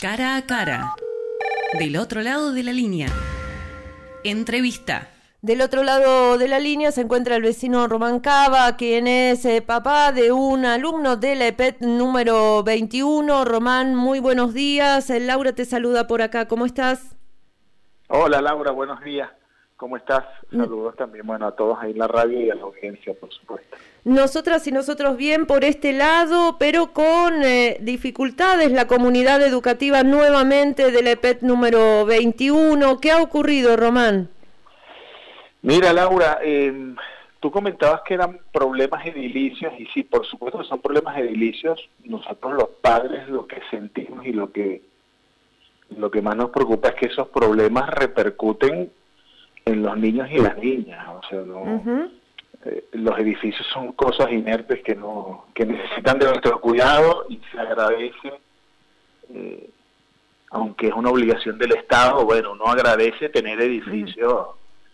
Cara a cara. Del otro lado de la línea. Entrevista. Del otro lado de la línea se encuentra el vecino Román Cava, quien es papá de un alumno de la EPET número 21. Román, muy buenos días. Laura te saluda por acá. ¿Cómo estás? Hola Laura, buenos días. ¿Cómo estás? Saludos también, a todos ahí en la radio y a la audiencia, por supuesto. Nosotras y nosotros bien por este lado, pero con dificultades la comunidad educativa nuevamente de la EPET número 21. ¿Qué ha ocurrido, Román? Mira, Laura, tú comentabas que eran problemas edilicios, y sí, por supuesto que son problemas edilicios. Nosotros los padres lo que sentimos y lo que más nos preocupa es que esos problemas repercuten en los niños y las niñas. O sea, los edificios son cosas inertes que necesitan de nuestro cuidado, y se agradece, aunque es una obligación del Estado, uno agradece tener edificios.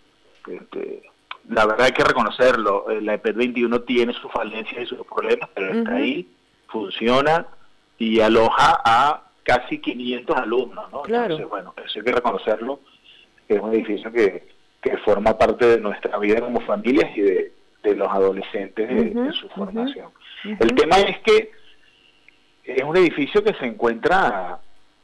La verdad hay que reconocerlo, la EPET 21 tiene sus falencias y sus problemas, pero está ahí, funciona y aloja a casi 500 alumnos, ¿no? Claro. Entonces, eso hay que reconocerlo, que es un edificio que forma parte de nuestra vida como familias y de los adolescentes de su formación. El tema es que es un edificio que se encuentra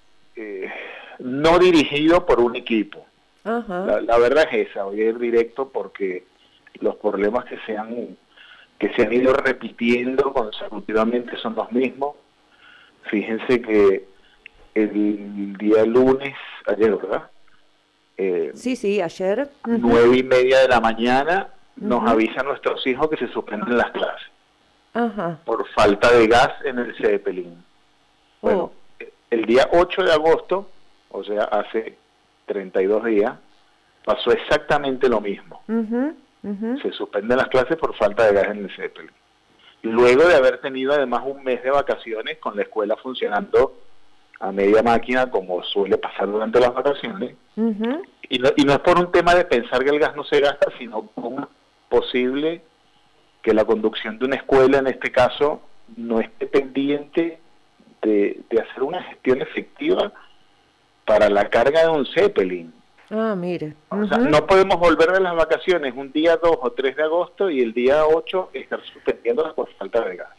no dirigido por un equipo. La verdad es esa, voy a ir directo porque los problemas que se han ido repitiendo consecutivamente son los mismos. Fíjense que el día lunes, ayer, ¿verdad? Sí, ayer. 9:30 de la mañana nos avisan nuestros hijos que se suspenden las clases por falta de gas en el Zeppelin. El día 8 de agosto, o sea, hace 32 días, pasó exactamente lo mismo. Se suspenden las clases por falta de gas en el Zeppelin. Luego de haber tenido además un mes de vacaciones con la escuela funcionando a media máquina, como suele pasar durante las vacaciones, y no es por un tema de pensar que el gas no se gasta, sino como posible que la conducción de una escuela, en este caso, no esté pendiente de hacer una gestión efectiva para la carga de un Zeppelin. Mire. O sea, no podemos volver de las vacaciones un día 2 o 3 de agosto y el día 8 estar suspendiéndolas por falta de gas.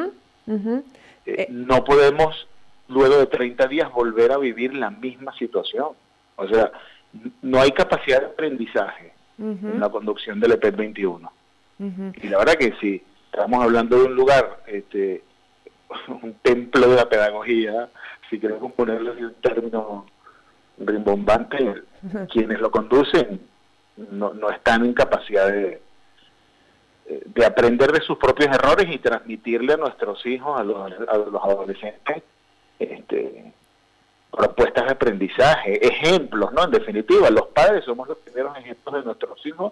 No podemos, luego de 30 días, volver a vivir la misma situación. O sea, no hay capacidad de aprendizaje en la conducción del EPET 21. Y la verdad que sí, estamos hablando de un lugar, un templo de la pedagogía, si queremos ponerlo en un término rimbombante, quienes lo conducen no están en capacidad de aprender de sus propios errores y transmitirle a nuestros hijos, a los adolescentes, propuestas de aprendizaje, ejemplos, ¿no? En definitiva, los padres somos los primeros ejemplos de nuestros hijos,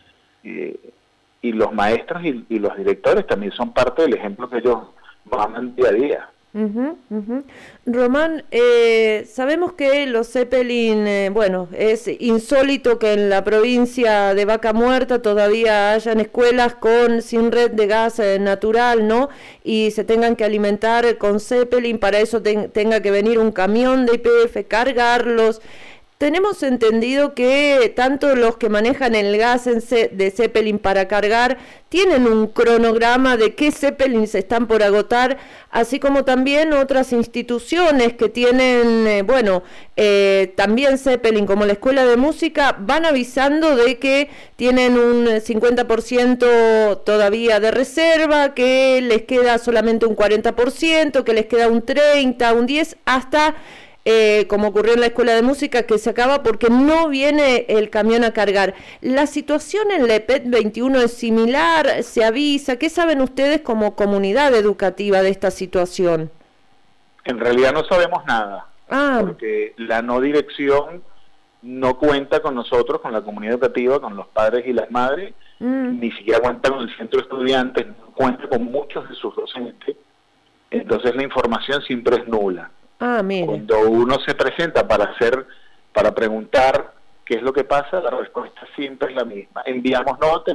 y los maestros y los directores también son parte del ejemplo que ellos van día a día. Román, sabemos que los Zeppelin, es insólito que en la provincia de Vaca Muerta todavía hayan escuelas sin red de gas natural, ¿no? Y se tengan que alimentar con Zeppelin, para eso tenga que venir un camión de YPF, cargarlos. Tenemos entendido que tanto los que manejan el gas de Zeppelin para cargar tienen un cronograma de qué Zeppelins están por agotar, así como también otras instituciones que tienen, también Zeppelin, como la Escuela de Música, van avisando de que tienen un 50% todavía de reserva, que les queda solamente un 40%, que les queda un 30%, un 10%, hasta... como ocurrió en la Escuela de Música, que se acaba porque no viene el camión a cargar. ¿La situación en la EPET 21 es similar? ¿Se avisa? ¿Qué saben ustedes como comunidad educativa de esta situación? En realidad no sabemos nada, porque la no dirección no cuenta con nosotros, con la comunidad educativa, con los padres y las madres, ni siquiera cuenta con el centro de estudiantes, no cuenta con muchos de sus docentes. Entonces la información siempre es nula. Mire. Cuando uno se presenta para preguntar qué es lo que pasa, la respuesta siempre es la misma: enviamos nota.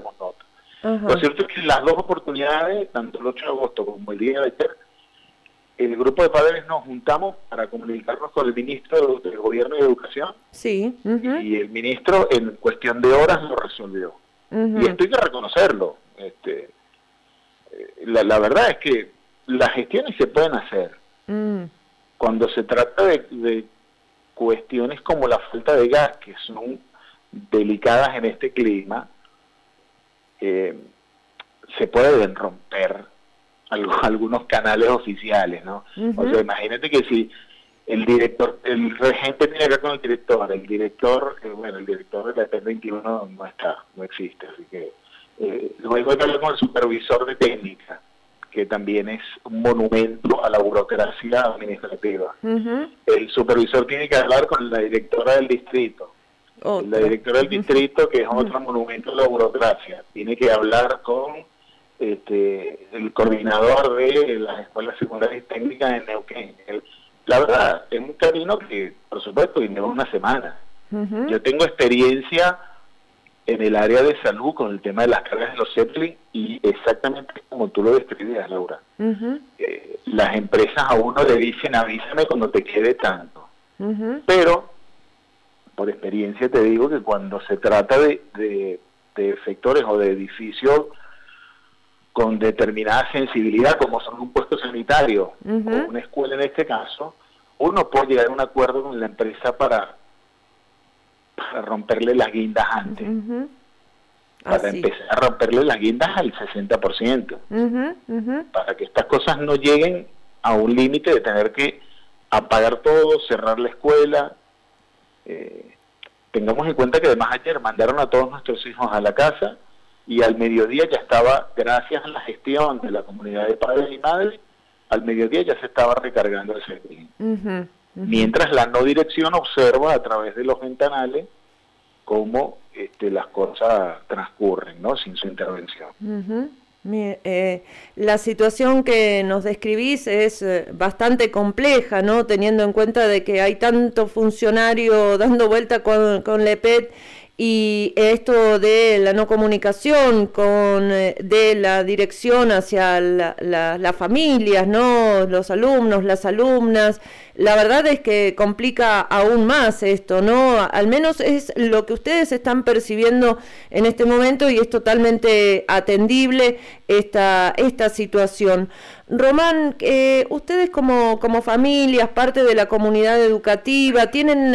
Lo cierto es que las dos oportunidades, tanto el 8 de agosto como el día de ayer, el grupo de padres nos juntamos para comunicarnos con el ministro del Gobierno de Educación. Sí. Y el ministro en cuestión de horas lo resolvió. Y esto hay que reconocerlo. La verdad es que las gestiones se pueden hacer. Cuando se trata de cuestiones como la falta de gas, que son delicadas en este clima, se pueden romper algunos canales oficiales, ¿no? O sea, imagínate que si el regente tiene que ver con el director el director de la EP 21 no existe, así que luego hay que hablar con el supervisor de técnica, que también es un monumento a la burocracia administrativa. El supervisor tiene que hablar con la directora del distrito. La directora del distrito, que es otro monumento a la burocracia, tiene que hablar con el coordinador de las escuelas secundarias y técnicas en Neuquén. La verdad, es un camino que, por supuesto, lleva una semana. Yo tengo experiencia en el área de salud con el tema de las cargas de los Zeppelin, y exactamente como tú lo describías, Laura. Las empresas a uno le dicen, avísame cuando te quede tanto. Pero, por experiencia te digo que cuando se trata de sectores o de edificios con determinada sensibilidad, como son un puesto sanitario o una escuela en este caso, uno puede llegar a un acuerdo con la empresa para romperle las guindas antes. Para empezar a romperle las guindas al 60%. Para que estas cosas no lleguen a un límite de tener que apagar todo, cerrar la escuela. Tengamos en cuenta que además ayer mandaron a todos nuestros hijos a la casa, y al mediodía ya estaba, gracias a la gestión de la comunidad de padres y madres, al mediodía ya se estaba recargando el servicio. Mientras la no dirección observa a través de los ventanales cómo las cosas transcurren, ¿no?, sin su intervención. La situación que nos describís es bastante compleja, ¿no?, teniendo en cuenta de que hay tanto funcionario dando vuelta con la EPET, y esto de la no comunicación de la dirección hacia las familias, ¿no?, los alumnos, las alumnas. La verdad es que complica aún más esto, ¿no? Al menos es lo que ustedes están percibiendo en este momento, y es totalmente atendible esta situación. Román, ustedes como familias, parte de la comunidad educativa, ¿tienen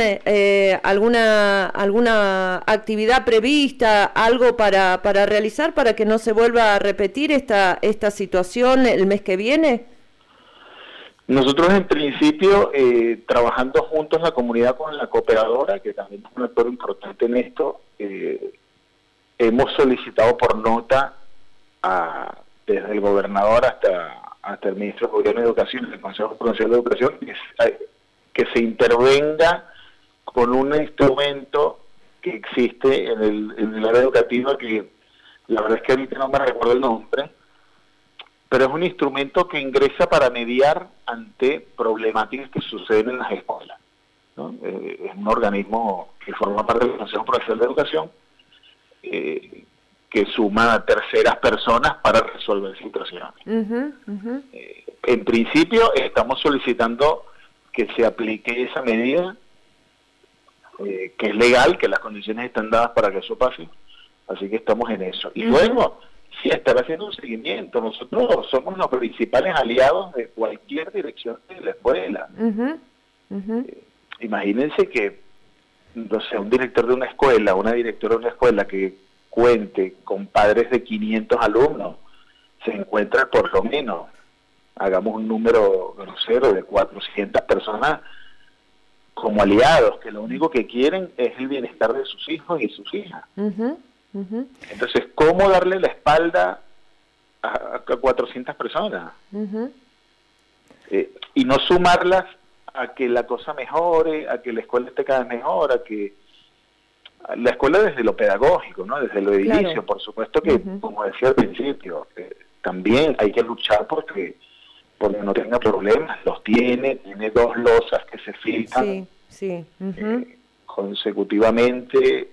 alguna actividad prevista, algo para realizar para que no se vuelva a repetir esta situación el mes que viene? Nosotros en principio, trabajando juntos la comunidad con la cooperadora, que también es un actor importante en esto, hemos solicitado por nota desde el gobernador hasta el ministro de Gobierno de Educación, el Consejo Provincial de Educación, que se intervenga con un instrumento que existe en el área educativa, que la verdad es que ahorita no me recuerdo el nombre, pero es un instrumento que ingresa para mediar ante problemáticas que suceden en las escuelas, ¿no? Es un organismo que forma parte del Consejo Provincial de Educación, que suma a terceras personas para resolver situaciones. En principio estamos solicitando que se aplique esa medida, que es legal, que las condiciones están dadas para que eso pase, así que estamos en eso. Y luego, sí, estar haciendo un seguimiento. Nosotros somos los principales aliados de cualquier dirección de la escuela. Imagínense que, no sé, un director de una escuela, una directora de una escuela que cuente con padres de 500 alumnos, se encuentra por lo menos, hagamos un número grosero, de 400 personas como aliados, que lo único que quieren es el bienestar de sus hijos y sus hijas. Entonces, ¿cómo darle la espalda a 400 personas? Y no sumarlas a que la cosa mejore, a que la escuela esté cada vez mejor, a que la escuela desde lo pedagógico, ¿no?, desde lo edilicio, claro. Por supuesto que, como decía al principio, también hay que luchar porque no tenga problemas. Los tiene 2 losas que se filtran consecutivamente.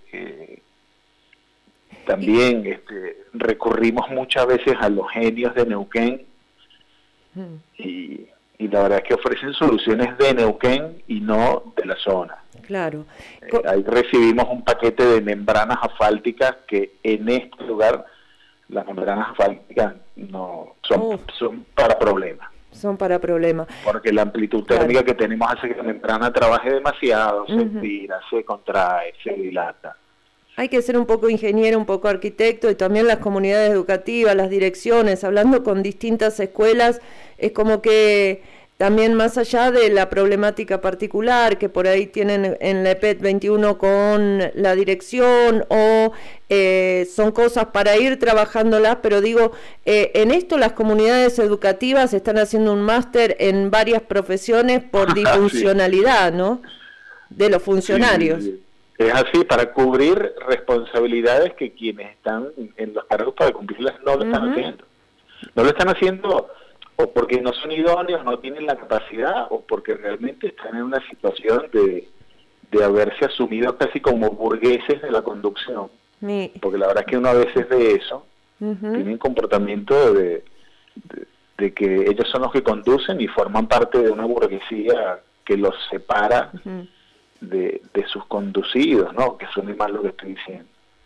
También recurrimos muchas veces a los genios de Neuquén, y y la verdad es que ofrecen soluciones de Neuquén y no de la zona. Claro. Ahí recibimos un paquete de membranas asfálticas que en este lugar las membranas asfálticas no son para problemas. Son para problemas. Porque la amplitud térmica que tenemos hace que la membrana trabaje demasiado, se estira, se contrae, se dilata. Hay que ser un poco ingeniero, un poco arquitecto, y también las comunidades educativas, las direcciones, hablando con distintas escuelas, es como que también más allá de la problemática particular que por ahí tienen en la EPET 21 con la dirección o son cosas para ir trabajándolas, pero digo, en esto las comunidades educativas están haciendo un máster en varias profesiones por disfuncionalidad, sí, ¿no? De los funcionarios. Sí. Es así, para cubrir responsabilidades que quienes están en los cargos para cumplirlas no lo están haciendo. No lo están haciendo o porque no son idóneos, no tienen la capacidad, o porque realmente están en una situación de haberse asumido casi como burgueses de la conducción. Porque la verdad es que uno a veces ve eso, tienen comportamiento de que ellos son los que conducen y forman parte de una burguesía que los separa de sus conducidos, ¿no? Que suene mal lo que estoy diciendo.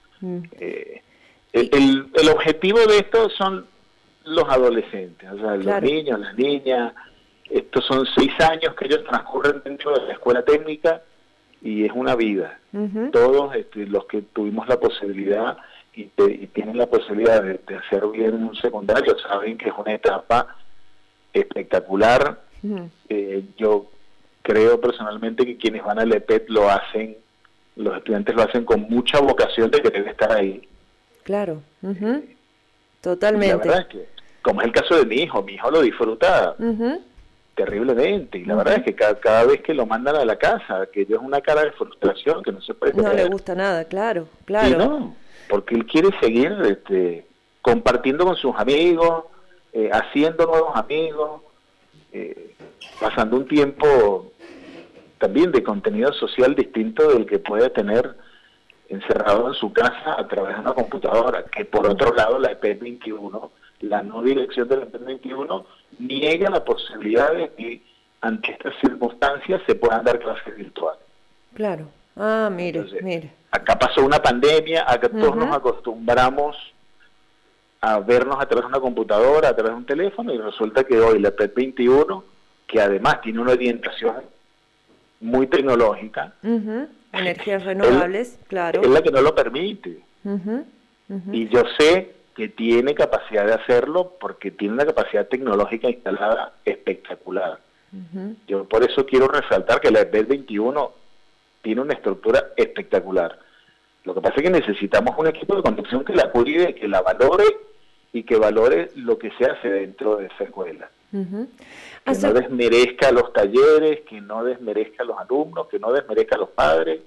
El objetivo de esto son los adolescentes, o sea, los niños, las niñas. Estos son 6 años que ellos transcurren dentro de la escuela técnica y es una vida. Todos los que tuvimos la posibilidad y tienen la posibilidad de hacer bien un secundario saben que es una etapa espectacular. Yo creo personalmente que quienes van al EPET lo hacen, los estudiantes lo hacen con mucha vocación de querer estar ahí. Claro, totalmente. La verdad es que, como es el caso de mi hijo lo disfruta terriblemente, y la verdad es que cada vez que lo mandan a la casa, que yo es una cara de frustración que no se puede creer. No le gusta nada, claro. Y no, porque él quiere seguir compartiendo con sus amigos, haciendo nuevos amigos, pasando un tiempo también de contenido social distinto del que puede tener encerrado en su casa a través de una computadora, que por otro lado la EPET 21, la no dirección de la EPET 21, niega la posibilidad de que ante estas circunstancias se puedan dar clases virtuales. Claro. Mire, entonces, mire. Acá pasó una pandemia, acá todos nos acostumbramos a vernos a través de una computadora, a través de un teléfono, y resulta que hoy la EPET 21, que además tiene una orientación muy tecnológica, energías renovables, claro, es la que no lo permite. Y yo sé que tiene capacidad de hacerlo porque tiene una capacidad tecnológica instalada espectacular. Yo por eso quiero resaltar que la EPET 21 tiene una estructura espectacular. Lo que pasa es que necesitamos un equipo de conducción que la cuide, que la valore y que valore lo que se hace dentro de esa escuela. Que no desmerezca los talleres, que no desmerezca a los alumnos, que no desmerezca a los padres.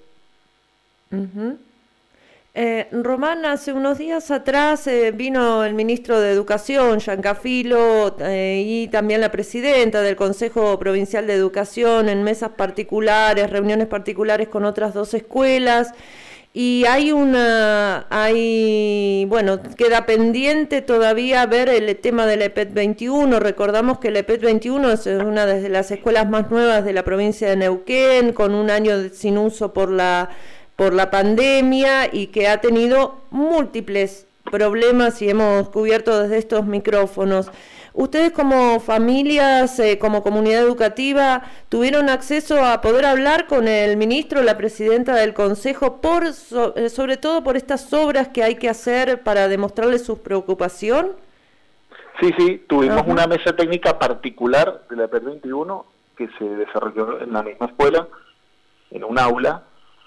Román, hace unos días atrás vino el ministro de Educación, Giancafilo, y también la presidenta del Consejo Provincial de Educación en mesas particulares, reuniones particulares con otras 2 escuelas. Y bueno, queda pendiente todavía ver el tema del EPET 21. Recordamos que el EPET 21 es una de las escuelas más nuevas de la provincia de Neuquén, con un año sin uso por la pandemia y que ha tenido múltiples problemas y hemos cubierto desde estos micrófonos. ¿Ustedes como familias, como comunidad educativa, tuvieron acceso a poder hablar con el ministro, la presidenta del Consejo, sobre todo por estas obras que hay que hacer para demostrarles su preocupación? Sí, tuvimos una mesa técnica particular de la EPET 21 que se desarrolló en la misma escuela, en un aula.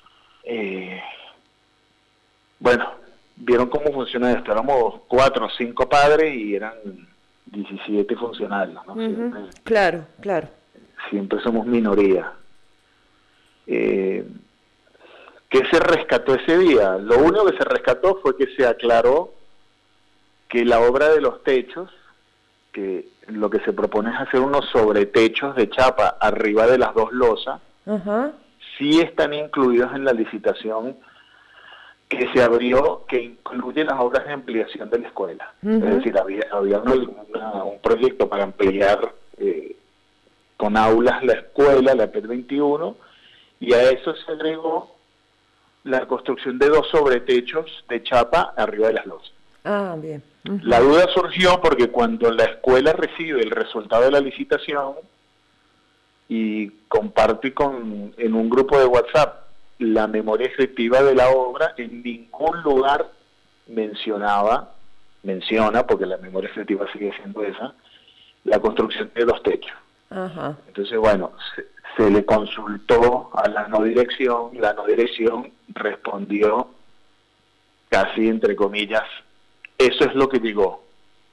Bueno, vieron cómo funciona esto. Éramos 4 o 5 padres y eran 17 funcionarios, ¿no? Claro. Siempre somos minoría. ¿Qué se rescató ese día? Lo único que se rescató fue que se aclaró que la obra de los techos, que lo que se propone es hacer unos sobretechos de chapa arriba de las 2 losas, sí están incluidos en la licitación que se abrió, que incluye las obras de ampliación de la escuela. Es decir, había un proyecto para ampliar con aulas la escuela, la EPET 21, y a eso se agregó la construcción de 2 sobretechos de chapa arriba de las losas. Ah, bien. La duda surgió porque cuando la escuela recibe el resultado de la licitación y comparte en un grupo de WhatsApp la memoria efectiva de la obra, en ningún lugar menciona, porque la memoria efectiva sigue siendo esa, la construcción de 2 techos. Ajá. Entonces, bueno, se le consultó a la no dirección respondió casi entre comillas, eso es lo que llegó,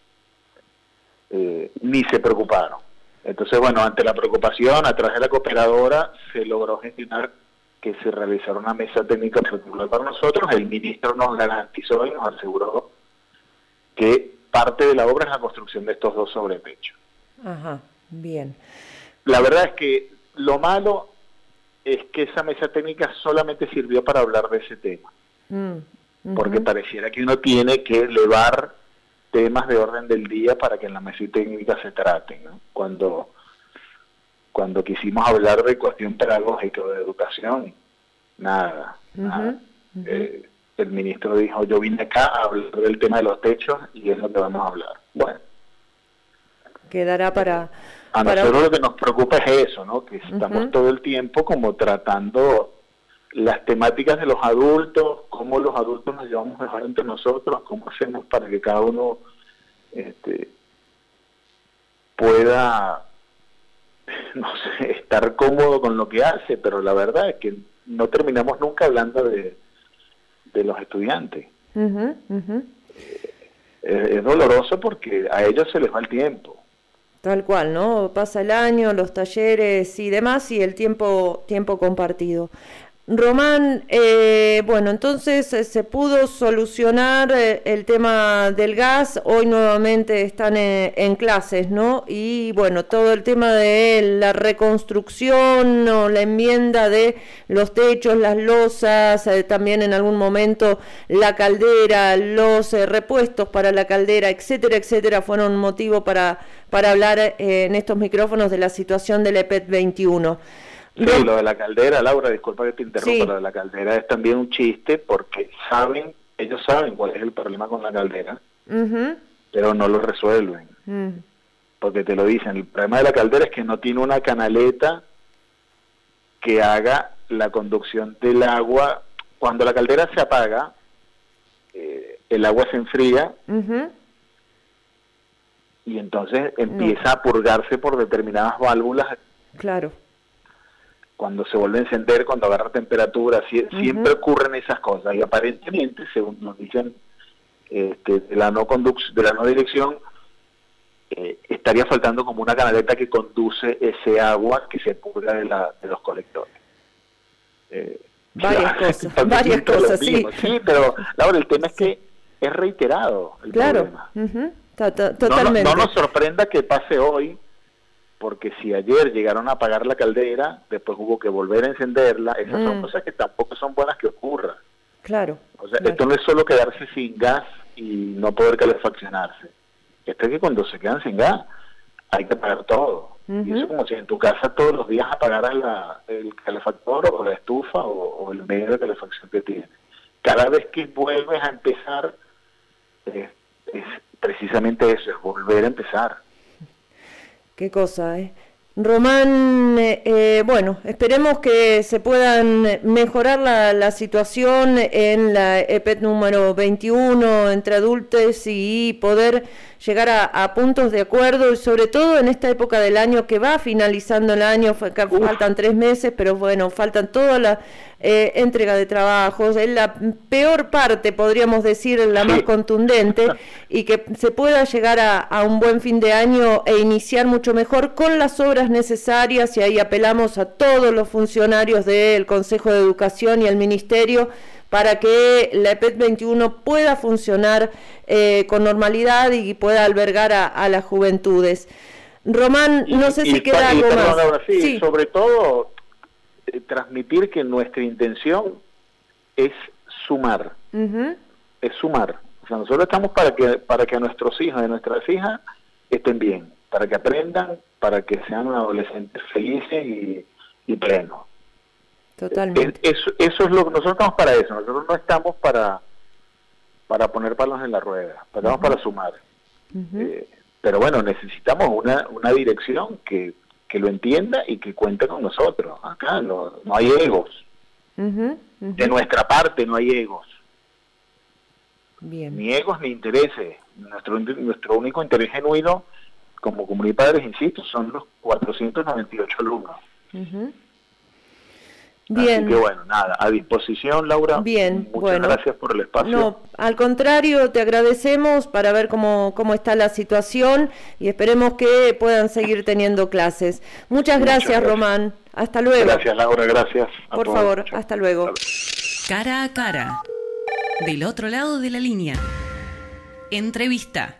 ni se preocuparon. Entonces, bueno, ante la preocupación, a través de la cooperadora, se logró gestionar que se realizara una mesa técnica particular para nosotros. El ministro nos garantizó y nos aseguró que parte de la obra es la construcción de estos 2 sobretechos. Ajá, bien. La verdad es que lo malo es que esa mesa técnica solamente sirvió para hablar de ese tema. Porque pareciera que uno tiene que elevar temas de orden del día para que en la mesa técnica se traten, ¿no? Cuando quisimos hablar de cuestión pedagógica o de educación, nada. El ministro dijo, yo vine acá a hablar del tema de los techos y es lo que vamos a hablar. Bueno. Quedará para... A nosotros lo que nos preocupa es eso, ¿no? Que estamos todo el tiempo como tratando las temáticas de los adultos, cómo los adultos nos llevamos mejor entre nosotros, cómo hacemos para que cada uno pueda, no sé, estar cómodo con lo que hace, pero la verdad es que no terminamos nunca hablando de los estudiantes. Es doloroso porque a ellos se les va el tiempo. Tal cual, ¿no? Pasa el año, los talleres y demás, y el tiempo compartido. Román, bueno, entonces se pudo solucionar el tema del gas, hoy nuevamente están en clases, ¿no? Y bueno, todo el tema de la reconstrucción o la enmienda de los techos, las losas, también en algún momento la caldera, los repuestos para la caldera, etcétera, etcétera, fueron motivo para hablar en estos micrófonos de la situación del EPET 21. Sí, lo de la caldera, Laura, disculpa que te interrumpa, sí. Lo de la caldera es también un chiste porque ellos saben cuál es el problema con la caldera, pero no lo resuelven. Porque te lo dicen, el problema de la caldera es que no tiene una canaleta que haga la conducción del agua. Cuando la caldera se apaga, el agua se enfría y entonces empieza a purgarse por determinadas válvulas. Claro. Cuando se vuelve a encender, cuando agarra temperatura, siempre ocurren esas cosas. Y aparentemente, según nos dicen de la no dirección, estaría faltando como una canaleta que conduce ese agua que se purga de los colectores. Varias cosas, sí. Sí, pero Laura, el tema es que es reiterado el problema. Totalmente. No nos sorprenda que pase hoy, porque si ayer llegaron a apagar la caldera, después hubo que volver a encenderla, esas son cosas que tampoco son buenas que ocurran. Claro. O sea, esto no es solo quedarse sin gas y no poder calefaccionarse. Esto es que cuando se quedan sin gas, hay que apagar todo. Y eso es como si en tu casa todos los días apagaras el calefactor o la estufa o el medio de calefacción que tienes. Cada vez que vuelves a empezar, es precisamente eso, es volver a empezar. Qué cosa, Román, bueno, esperemos que se puedan mejorar la situación en la EPET número 21 entre adultos y poder llegar a puntos de acuerdo, y sobre todo en esta época del año que va finalizando el año, faltan 3 meses, pero bueno, faltan toda la entrega de trabajos, es la peor parte, podríamos decir, la más contundente, y que se pueda llegar a un buen fin de año e iniciar mucho mejor con las obras necesarias, y ahí apelamos a todos los funcionarios del Consejo de Educación y al Ministerio para que la EPET 21 pueda funcionar con normalidad y pueda albergar a las juventudes. Román, no sé si queda algo más. Ahora sí, sobre todo transmitir que nuestra intención es sumar, es sumar. O sea, nosotros estamos para que nuestros hijos y nuestras hijas estén bien. para que aprendan, para que sean adolescentes felices y plenos. Totalmente. Eso es lo que nosotros estamos para eso. Nosotros no estamos para poner palos en la rueda, estamos para sumar. Pero bueno, necesitamos una dirección que lo entienda y que cuente con nosotros. Acá no hay egos. De nuestra parte no hay egos. Bien. Ni egos ni intereses. Nuestro único interés genuino como comunidad de padres, insisto, son los 498 alumnos. Bien. Así que bueno, nada, a disposición, Laura. Bien, muchas gracias por el espacio. No, al contrario, te agradecemos para ver cómo está la situación y esperemos que puedan seguir teniendo clases. Muchas gracias, Román. Hasta luego. Gracias, Laura, gracias. Por favor, hasta luego. Cara a cara. Del otro lado de la línea. Entrevista.